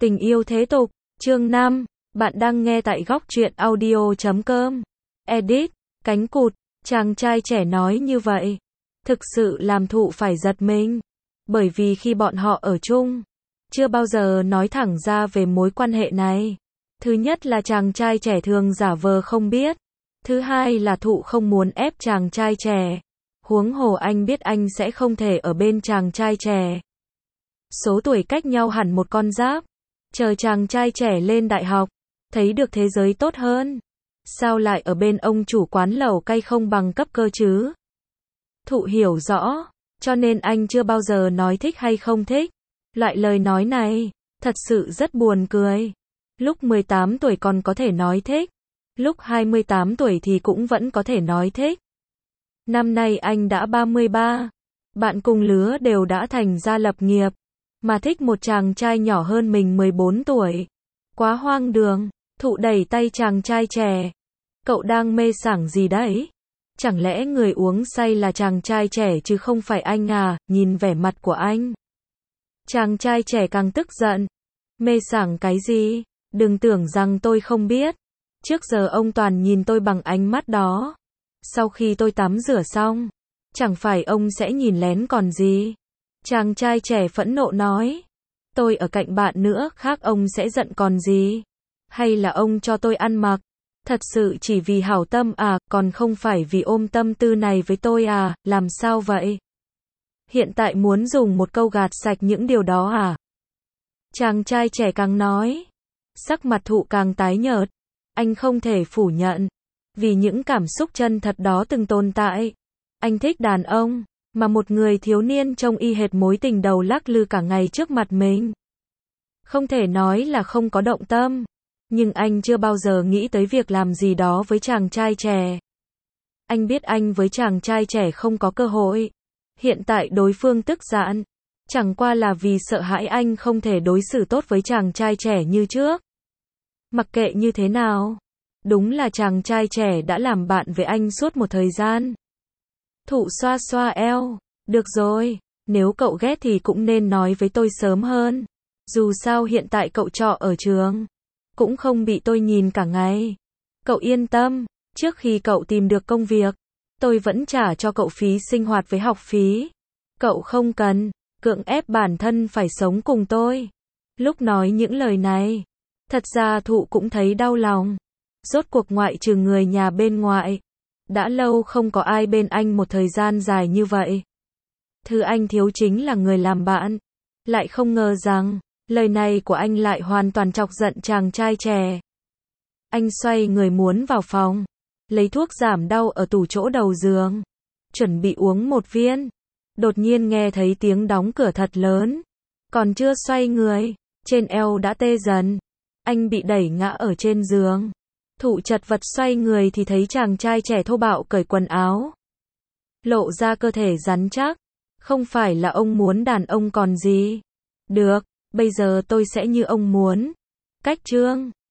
Tình yêu thế tục, chương 5, bạn đang nghe tại góc truyện audio.com. Edit, cánh cụt, chàng trai trẻ nói như vậy. Thực sự làm Thụ phải giật mình. Bởi vì khi bọn họ ở chung, chưa bao giờ nói thẳng ra về mối quan hệ này. Thứ nhất là chàng trai trẻ thường giả vờ không biết. Thứ hai là Thụ không muốn ép chàng trai trẻ. Huống hồ anh biết anh sẽ không thể ở bên chàng trai trẻ. Số tuổi cách nhau hẳn một con giáp. Chờ chàng trai trẻ lên đại học, thấy được thế giới tốt hơn. Sao lại ở bên ông chủ quán lẩu cay không bằng cấp cơ chứ? Thụ hiểu rõ, cho nên anh chưa bao giờ nói thích hay không thích. Loại lời nói này, thật sự rất buồn cười. Lúc 18 tuổi còn có thể nói thích. Lúc 28 tuổi thì cũng vẫn có thể nói thích. Năm nay anh đã 33. Bạn cùng lứa đều đã thành gia lập nghiệp. Mà thích một chàng trai nhỏ hơn mình 14 tuổi. Quá hoang đường. Thụ đẩy tay chàng trai trẻ. Cậu đang mê sảng gì đấy? Chẳng lẽ người uống say là chàng trai trẻ chứ không phải anh à? Nhìn vẻ mặt của anh. Chàng trai trẻ càng tức giận. Mê sảng cái gì? Đừng tưởng rằng tôi không biết. Trước giờ ông toàn nhìn tôi bằng ánh mắt đó. Sau khi tôi tắm rửa xong, chẳng phải ông sẽ nhìn lén còn gì? Chàng trai trẻ phẫn nộ nói. Tôi ở cạnh bạn nữa, khác ông sẽ giận còn gì? Hay là ông cho tôi ăn mặc? Thật sự chỉ vì hảo tâm à, còn không phải vì ôm tâm tư này với tôi à, làm sao vậy? Hiện tại muốn dùng một câu gạt sạch những điều đó à? Chàng trai trẻ càng nói. Sắc mặt Thụ càng tái nhợt. Anh không thể phủ nhận. Vì những cảm xúc chân thật đó từng tồn tại. Anh thích đàn ông. Mà một người thiếu niên trông y hệt mối tình đầu lắc lư cả ngày trước mặt mình. Không thể nói là không có động tâm. Nhưng anh chưa bao giờ nghĩ tới việc làm gì đó với chàng trai trẻ. Anh biết anh với chàng trai trẻ không có cơ hội. Hiện tại đối phương tức giận. Chẳng qua là vì sợ hãi anh không thể đối xử tốt với chàng trai trẻ như trước. Mặc kệ như thế nào. Đúng là chàng trai trẻ đã làm bạn với anh suốt một thời gian. Thụ xoa xoa eo. Được rồi, nếu cậu ghét thì cũng nên nói với tôi sớm hơn. Dù sao hiện tại cậu trọ ở trường, cũng không bị tôi nhìn cả ngày. Cậu yên tâm, trước khi cậu tìm được công việc, tôi vẫn trả cho cậu phí sinh hoạt với học phí. Cậu không cần cưỡng ép bản thân phải sống cùng tôi. Lúc nói những lời này, thật ra Thụ cũng thấy đau lòng. Rốt cuộc ngoại trừ người nhà bên ngoại, đã lâu không có ai bên anh một thời gian dài như vậy. Thứ anh thiếu chính là người làm bạn. Lại không ngờ rằng, lời này của anh lại hoàn toàn chọc giận chàng trai trẻ. Anh xoay người muốn vào phòng, lấy thuốc giảm đau ở tủ chỗ đầu giường, chuẩn bị uống một viên. Đột nhiên nghe thấy tiếng đóng cửa thật lớn. Còn chưa xoay người, trên eo đã tê dần. Anh bị đẩy ngã ở trên giường. Thụ chật vật xoay người thì thấy chàng trai trẻ thô bạo cởi quần áo. Lộ ra cơ thể rắn chắc. Không phải là ông muốn đàn ông còn gì. Được, bây giờ tôi sẽ như ông muốn. Cách chương